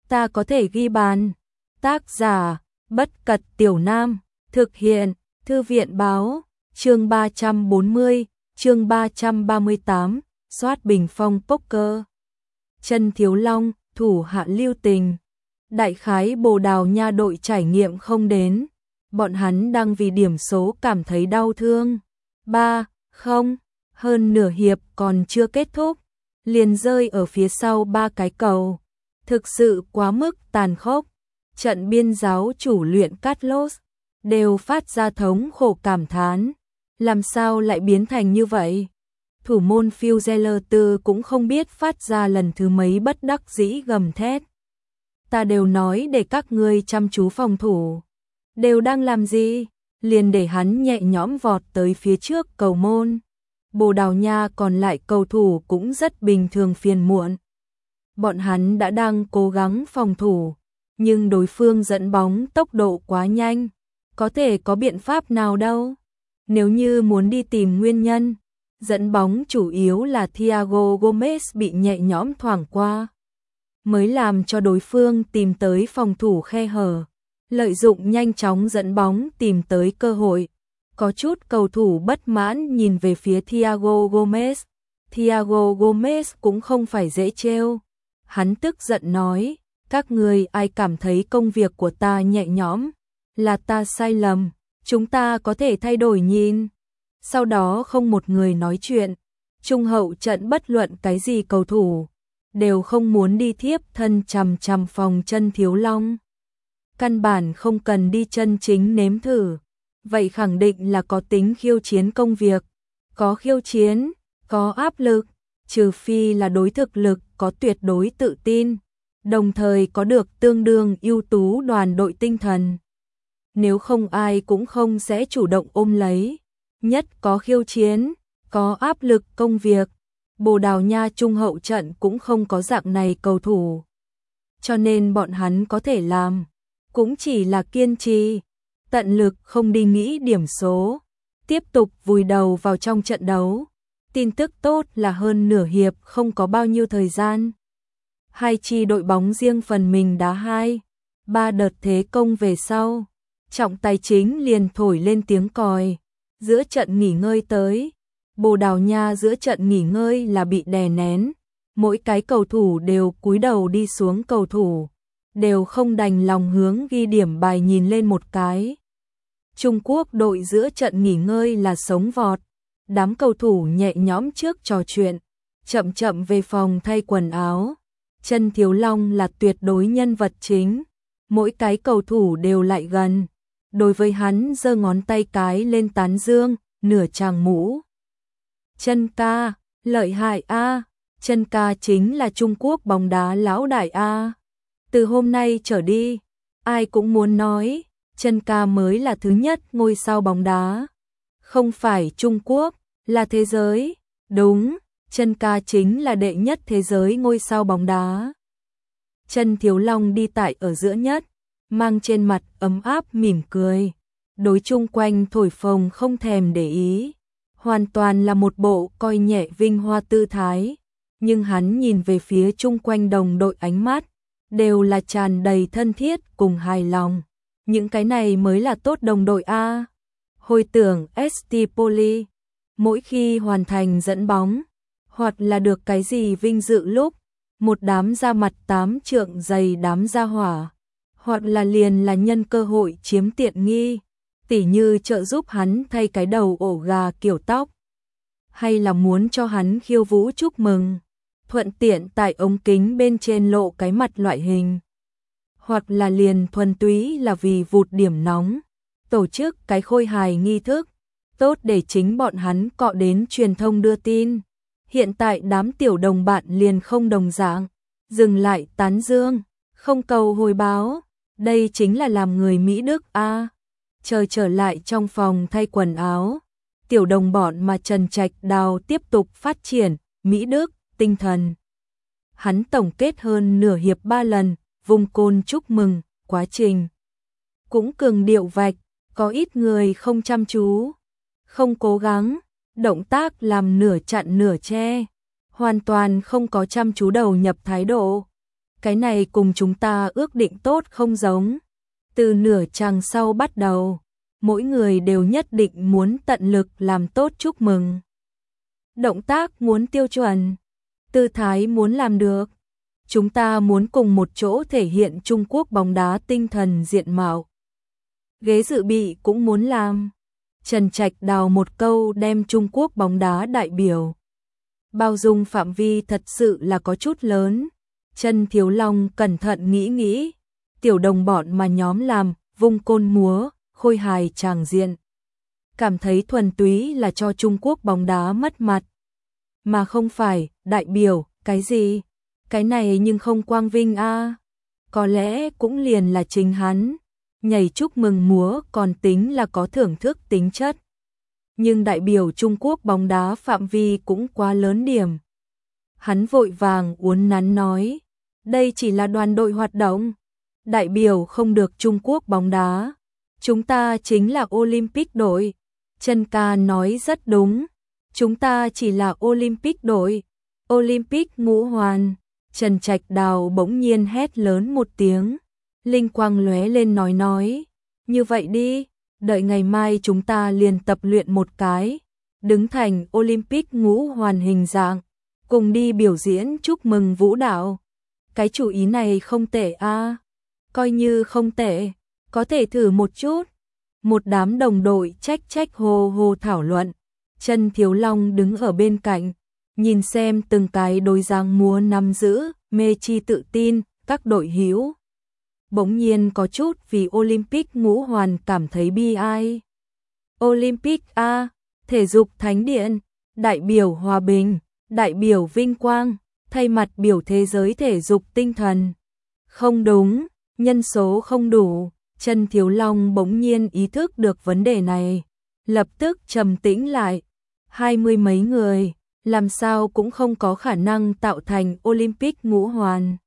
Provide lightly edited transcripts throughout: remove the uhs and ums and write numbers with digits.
ta có thể ghi bàn. Tác giả, Bất Cật Tiểu Nam, thực hiện, Thư viện báo, chương 340, chương 338, soát bình phong poker. Chân Thiếu Long, thủ hạ lưu tình. Đại khái Bồ Đào Nha đội trải nghiệm không đến. Bọn hắn đang vì điểm số cảm thấy đau thương. 3-0, hơn nửa hiệp còn chưa kết thúc, liền rơi ở phía sau 3 cái cầu. Thực sự quá mức tàn khốc. Trận biên giáo chủ luyện Carlos đều phát ra thống khổ cảm thán. Làm sao lại biến thành như vậy? Thủ môn Fuzeler Tư cũng không biết phát ra lần thứ mấy bất đắc dĩ gầm thét. Ta đều nói để các ngươi chăm chú phòng thủ. Đều đang làm gì? Liền để hắn nhẹ nhõm vọt tới phía trước cầu môn. Bồ Đào Nha còn lại cầu thủ cũng rất bình thường phiền muộn. Bọn hắn đã đang cố gắng phòng thủ, nhưng đối phương dẫn bóng tốc độ quá nhanh, có thể có biện pháp nào đâu. Nếu như muốn đi tìm nguyên nhân, dẫn bóng chủ yếu là Thiago Gomez bị nhẹ nhõm thoảng qua, mới làm cho đối phương tìm tới phòng thủ khe hở, lợi dụng nhanh chóng dẫn bóng tìm tới cơ hội. Có chút cầu thủ bất mãn nhìn về phía Thiago Gomez. Thiago Gomez cũng không phải dễ trêu. Hắn tức giận nói, các người ai cảm thấy công việc của ta nhẹ nhõm, là ta sai lầm, chúng ta có thể thay đổi nhìn. Sau đó không một người nói chuyện. Trung hậu trận bất luận cái gì cầu thủ đều không muốn đi thiếp thân chằm chằm phòng Chân Thiếu Long. Căn bản không cần đi chân chính nếm thử. Vậy khẳng định là có tính khiêu chiến công việc. Có khiêu chiến, có áp lực, trừ phi là đối thực lực có tuyệt đối tự tin, đồng thời có được tương đương ưu tú đoàn đội tinh thần. Nếu không ai cũng không sẽ chủ động ôm lấy. Nhất có khiêu chiến, có áp lực công việc. Bồ Đào Nha trung hậu trận cũng không có dạng này cầu thủ. Cho nên bọn hắn có thể làm, cũng chỉ là kiên trì, tận lực không đi nghĩ điểm số, tiếp tục vùi đầu vào trong trận đấu. Tin tức tốt là hơn nửa hiệp không có bao nhiêu thời gian. Hai chi đội bóng riêng phần mình đá 2-3 đợt thế công về sau. Trọng tài chính liền thổi lên tiếng còi. Giữa trận nghỉ ngơi tới. Bồ Đào Nha giữa trận nghỉ ngơi là bị đè nén. Mỗi cái cầu thủ đều cúi đầu đi xuống cầu thủ. Đều không đành lòng hướng ghi điểm bài nhìn lên một cái. Trung Quốc đội giữa trận nghỉ ngơi là sống vọt. Đám cầu thủ nhẹ nhõm trước trò chuyện, chậm chậm về phòng thay quần áo. Chân Thiếu Long là tuyệt đối nhân vật chính. Mỗi cái cầu thủ đều lại gần. Đối với hắn giơ ngón tay cái lên tán dương, nửa tràng mũ. Chân ca, lợi hại a. Chân ca chính là Trung Quốc bóng đá lão đại a. Từ hôm nay trở đi, ai cũng muốn nói, Chân ca mới là thứ nhất ngôi sao bóng đá. Không phải Trung Quốc, là thế giới. Đúng, Chân ca chính là đệ nhất thế giới ngôi sao bóng đá. Chân Thiếu Long đi tại ở giữa nhất, mang trên mặt ấm áp mỉm cười. Đối chung quanh thổi phồng không thèm để ý. Hoàn toàn là một bộ coi nhẹ vinh hoa tư thái. Nhưng hắn nhìn về phía chung quanh đồng đội ánh mắt, đều là tràn đầy thân thiết cùng hài lòng. Những cái này mới là tốt đồng đội a. Hồi tưởng Stipoli, mỗi khi hoàn thành dẫn bóng, hoặc là được cái gì vinh dự lúc, một đám da mặt 8 trượng dày đám da hỏa, hoặc là liền là nhân cơ hội chiếm tiện nghi, tỉ như trợ giúp hắn thay cái đầu ổ gà kiểu tóc, hay là muốn cho hắn khiêu vũ chúc mừng, thuận tiện tại ống kính bên trên lộ cái mặt loại hình. Hoặc là liền thuần túy là vì vụt điểm nóng, tổ chức cái khôi hài nghi thức, tốt để chính bọn hắn cọ đến truyền thông đưa tin. Hiện tại đám tiểu đồng bạn liền không đồng dạng, dừng lại tán dương, không cầu hồi báo, đây chính là làm người Mỹ Đức a. Trời trở lại trong phòng thay quần áo, tiểu đồng bọn mà Trần Trạch Đào tiếp tục phát triển, Mỹ Đức, tinh thần. Hắn tổng kết hơn nửa hiệp 3 lần, vùng côn chúc mừng, quá trình. Cũng cường điệu vạch, có ít người không chăm chú, không cố gắng, động tác làm nửa chặn nửa che, hoàn toàn không có chăm chú đầu nhập thái độ. cái này cùng chúng ta ước định tốt không giống. Từ nửa chặng sau bắt đầu, mỗi người đều nhất định muốn tận lực làm tốt chúc mừng. Động tác muốn tiêu chuẩn, tư thái muốn làm được. Chúng ta muốn cùng một chỗ thể hiện Trung Quốc bóng đá tinh thần diện mạo. Ghế dự bị cũng muốn làm. Trần Trạch đào một câu đem Trung Quốc bóng đá đại biểu. Bao dung phạm vi thật sự là có chút lớn. Trần Thiếu Long cẩn thận nghĩ, tiểu đồng bọn mà nhóm làm, vung côn múa, khôi hài tràng diện. Cảm thấy thuần túy là cho Trung Quốc bóng đá mất mặt. Mà không phải, đại biểu, cái gì? Cái này nhưng không quang vinh a. Có lẽ cũng liền là chính hắn. Nhảy chúc mừng múa còn tính là có thưởng thức tính chất. Nhưng đại biểu Trung Quốc bóng đá phạm vi cũng quá lớn điểm. Hắn vội vàng uốn nắn nói, đây chỉ là đoàn đội hoạt động, đại biểu không được Trung Quốc bóng đá. Chúng ta chính là Olympic đội. Trần ca nói rất đúng, chúng ta chỉ là Olympic đội, Olympic ngũ hoàn. Trần Trạch Đào bỗng nhiên hét lớn một tiếng, linh quang lóe lên nói, như vậy đi, đợi ngày mai chúng ta liền tập luyện một cái, đứng thành Olympic ngũ hoàn hình dạng, cùng đi biểu diễn chúc mừng vũ đạo. Cái chủ ý này không tệ a, coi như không tệ, có thể thử một chút. Một đám đồng đội trách hô hô thảo luận. Trần Thiếu Long đứng ở bên cạnh, nhìn xem từng cái đối giang múa nắm giữ, mê chi tự tin, các đội hữu. Bỗng nhiên có chút vì Olympic ngũ hoàn cảm thấy bi ai. Olympic A, thể dục thánh điện, đại biểu hòa bình, đại biểu vinh quang, thay mặt biểu thế giới thể dục tinh thần. Không đúng, nhân số không đủ. Trần Thiếu Long bỗng nhiên ý thức được vấn đề này, lập tức trầm tĩnh lại. 20 mấy người, làm sao cũng không có khả năng tạo thành Olympic ngũ hoàn.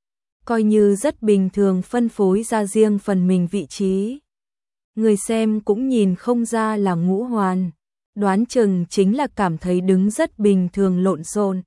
Coi như rất bình thường phân phối ra riêng phần mình vị trí. Người xem cũng nhìn không ra là ngũ hoàn, đoán chừng chính là cảm thấy đứng rất bình thường lộn xộn.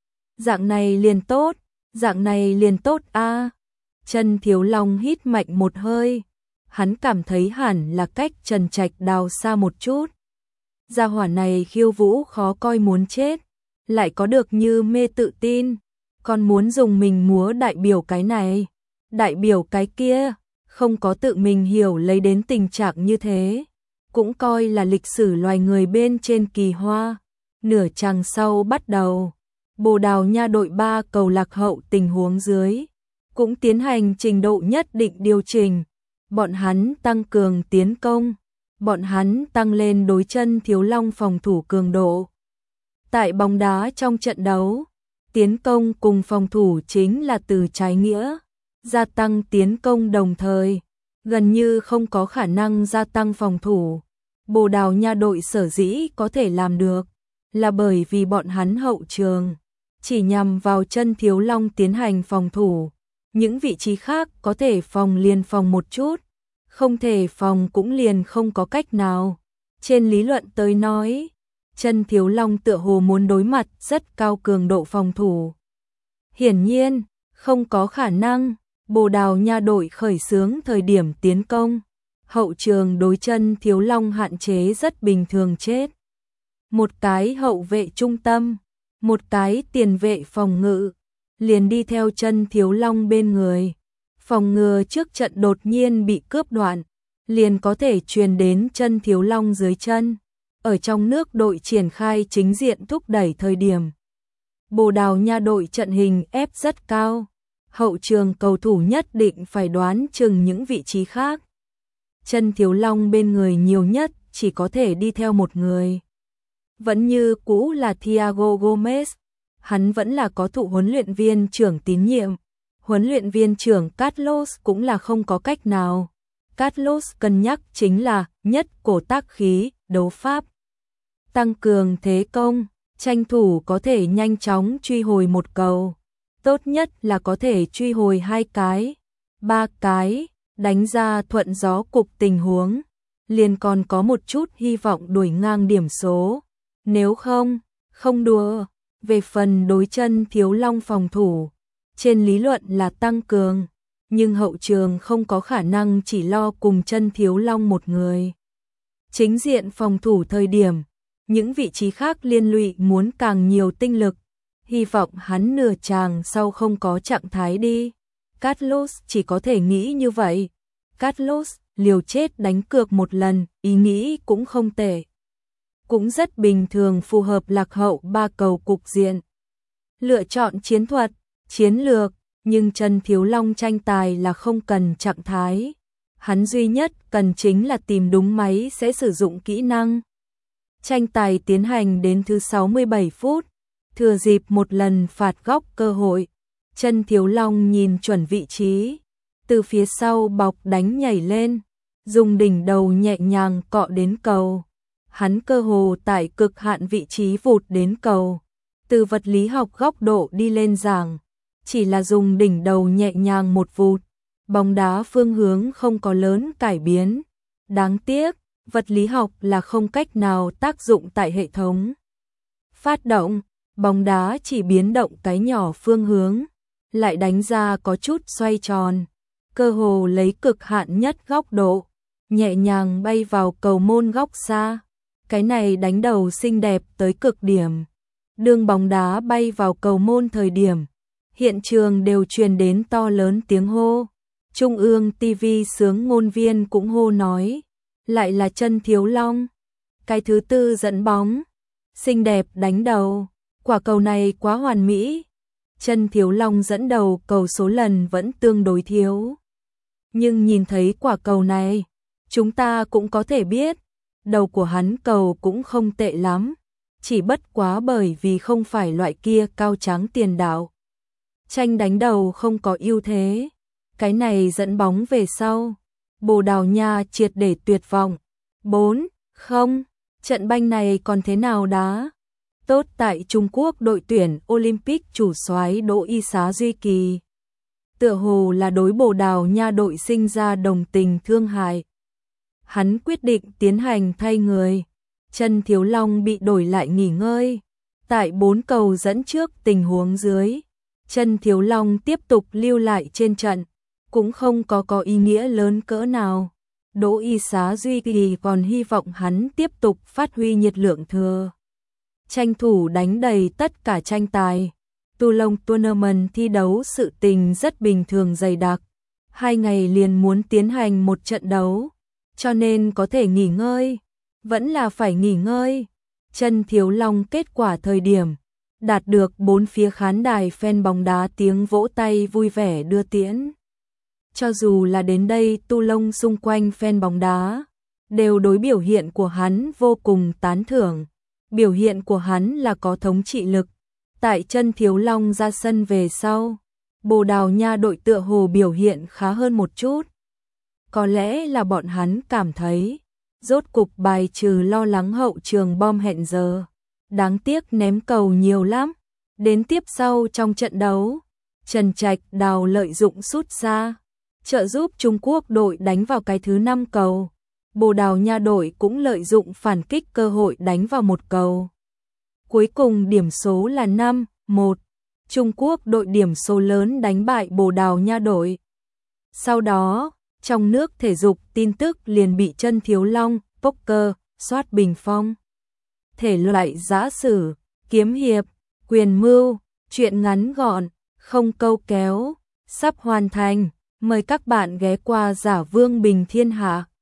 Dạng này liền tốt, dạng này liền tốt a. Trần Thiếu Long hít mạnh một hơi, hắn cảm thấy hẳn là cách Trần Trạch Đào xa một chút. Gia hỏa này khiêu vũ khó coi muốn chết, lại có được như mê tự tin, còn muốn dùng mình múa đại biểu cái này, đại biểu cái kia, không có tự mình hiểu lấy đến tình trạng như thế, cũng coi là lịch sử loài người bên trên kỳ hoa. Nửa chặng sau bắt đầu, Bồ Đào Nha đội 3 cầu lạc hậu tình huống dưới, cũng tiến hành trình độ nhất định điều chỉnh, bọn hắn tăng cường tiến công, bọn hắn tăng lên đối Trần Thiếu Long phòng thủ cường độ. Tại bóng đá trong trận đấu, tiến công cùng phòng thủ chính là từ trái nghĩa, gia tăng tiến công đồng thời, gần như không có khả năng gia tăng phòng thủ. Bồ Đào Nha đội sở dĩ có thể làm được, là bởi vì bọn hắn hậu trường chỉ nhằm vào Trần Thiếu Long tiến hành phòng thủ, những vị trí khác có thể phòng liền phòng một chút, không thể phòng cũng liền không có cách nào. Trên lý luận tới nói, Trần Thiếu Long tựa hồ muốn đối mặt rất cao cường độ phòng thủ. Hiển nhiên, không có khả năng. Bồ Đào Nha đội khởi xướng thời điểm tiến công, hậu trường đối Trần Thiếu Long hạn chế rất bình thường chết. Một cái hậu vệ trung tâm, một cái tiền vệ phòng ngự, liền đi theo Trần Thiếu Long bên người. Phòng ngừa trước trận đột nhiên bị cướp đoạn, liền có thể truyền đến Trần Thiếu Long dưới chân. Ở trong nước đội triển khai chính diện thúc đẩy thời điểm, Bồ Đào Nha đội trận hình ép rất cao, hậu trường cầu thủ nhất định phải đoán chừng những vị trí khác. Trần Thiếu Long bên người nhiều nhất chỉ có thể đi theo một người. Vẫn như cũ là Thiago Gomez, hắn vẫn là có thụ huấn luyện viên trưởng tín nhiệm. Huấn luyện viên trưởng Carlos cũng là không có cách nào. Carlos cân nhắc chính là nhất cổ tác khí, đấu pháp, tăng cường thế công, tranh thủ có thể nhanh chóng truy hồi một cầu. Tốt nhất là có thể truy hồi 2 cái, 3 cái, đánh ra thuận gió cục tình huống, liền còn có một chút hy vọng đuổi ngang điểm số. Nếu không, không đùa. Về phần đối Trần Thiếu Long phòng thủ, trên lý luận là tăng cường, nhưng hậu trường không có khả năng chỉ lo cùng Chân Thiếu Long một người. Chính diện phòng thủ thời điểm, những vị trí khác liên lụy muốn càng nhiều tinh lực, hy vọng hắn nửa chàng sau không có trạng thái đi. Carlos chỉ có thể nghĩ như vậy. Carlos liều chết đánh cược một lần, ý nghĩ cũng không tệ. Cũng rất bình thường, phù hợp lạc hậu 3 cầu cục diện. Lựa chọn chiến thuật, chiến lược, nhưng Chân Thiếu Long tranh tài là không cần trạng thái. Hắn duy nhất cần chính là tìm đúng máy sẽ sử dụng kỹ năng. Tranh tài tiến hành đến thứ 67 phút, thừa dịp một lần phạt góc cơ hội, Chân Thiếu Long nhìn chuẩn vị trí, từ phía sau bọc đánh nhảy lên, dùng đỉnh đầu nhẹ nhàng cọ đến cầu. Hắn cơ hồ tại cực hạn vị trí vụt đến cầu. Từ vật lý học góc độ đi lên giảng, chỉ là dùng đỉnh đầu nhẹ nhàng một vụt, bóng đá phương hướng không có lớn cải biến. Đáng tiếc, vật lý học là không cách nào tác dụng tại hệ thống phát động, bóng đá chỉ biến động cái nhỏ phương hướng, lại đánh ra có chút xoay tròn, cơ hồ lấy cực hạn nhất góc độ, nhẹ nhàng bay vào cầu môn góc xa. Cái này đánh đầu xinh đẹp tới cực điểm. Đường bóng đá bay vào cầu môn thời điểm, hiện trường đều truyền đến to lớn tiếng hô. Trung ương TV sướng ngôn viên cũng hô nói, lại là Chân Thiếu Long. Cái thứ tư dẫn bóng, xinh đẹp đánh đầu, quả cầu này quá hoàn mỹ. Chân Thiếu Long dẫn đầu cầu số lần vẫn tương đối thiếu. Nhưng nhìn thấy quả cầu này, chúng ta cũng có thể biết, đầu của hắn cầu cũng không tệ lắm, chỉ bất quá bởi vì không phải loại kia cao tráng tiền đạo. Tranh đánh đầu không có ưu thế, cái này dẫn bóng về sau. Bồ Đào Nha triệt để tuyệt vọng. 4-0, trận banh này còn thế nào đá? Tốt tại Trung Quốc đội tuyển Olympic chủ soái Đỗ Y Xá Duy Kỳ. Tựa hồ là đối Bồ Đào Nha đội sinh ra đồng tình thương hại. Hắn quyết định tiến hành thay người. Chân Thiếu Long bị đổi lại nghỉ ngơi. Tại 4 cầu dẫn trước tình huống dưới, Chân Thiếu Long tiếp tục lưu lại trên trận, cũng không có ý nghĩa lớn cỡ nào. Đỗ Y Xá Duy Kỳ còn hy vọng hắn tiếp tục phát huy nhiệt lượng thừa, tranh thủ đánh đầy tất cả tranh tài. Toulon Tournament thi đấu sự tình rất bình thường dày đặc. 2 ngày liền muốn tiến hành một trận đấu, cho nên có thể nghỉ ngơi, vẫn là phải nghỉ ngơi. Chân Thiếu Long kết quả thời điểm, đạt được 4 phía khán đài fan bóng đá tiếng vỗ tay vui vẻ đưa tiễn. Cho dù là đến đây Toulon xung quanh fan bóng đá, đều đối biểu hiện của hắn vô cùng tán thưởng. Biểu hiện của hắn là có thống trị lực. Tại Chân Thiếu Long ra sân về sau, Bồ Đào Nha đội tựa hồ biểu hiện khá hơn một chút. Có lẽ là bọn hắn cảm thấy, rốt cục bài trừ lo lắng hậu trường bom hẹn giờ. Đáng tiếc ném cầu nhiều lắm. Đến tiếp sau trong trận đấu, Trần Trạch Đào lợi dụng sút xa, trợ giúp Trung Quốc đội đánh vào cái thứ 5 cầu. Bồ Đào Nha đội cũng lợi dụng phản kích cơ hội đánh vào một cầu. Cuối cùng điểm số là 5-1. Trung Quốc đội điểm số lớn đánh bại Bồ Đào Nha đội. Sau đó, trong nước thể dục tin tức liền bị Chân Thiếu Long, poker, soát bình phong. Thể loại giã sử, kiếm hiệp, quyền mưu, truyện ngắn gọn, không câu kéo, sắp hoàn thành. Mời các bạn ghé qua Giả Vương Bình Thiên Hạ.